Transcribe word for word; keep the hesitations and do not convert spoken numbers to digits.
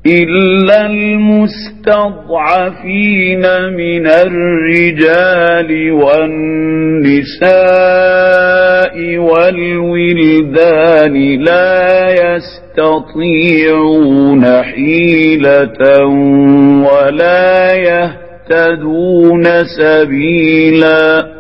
إلا المستضعفين من الرجال والنساء والولدان لا يستطيعون حيلة ولا يهتدون سبيلا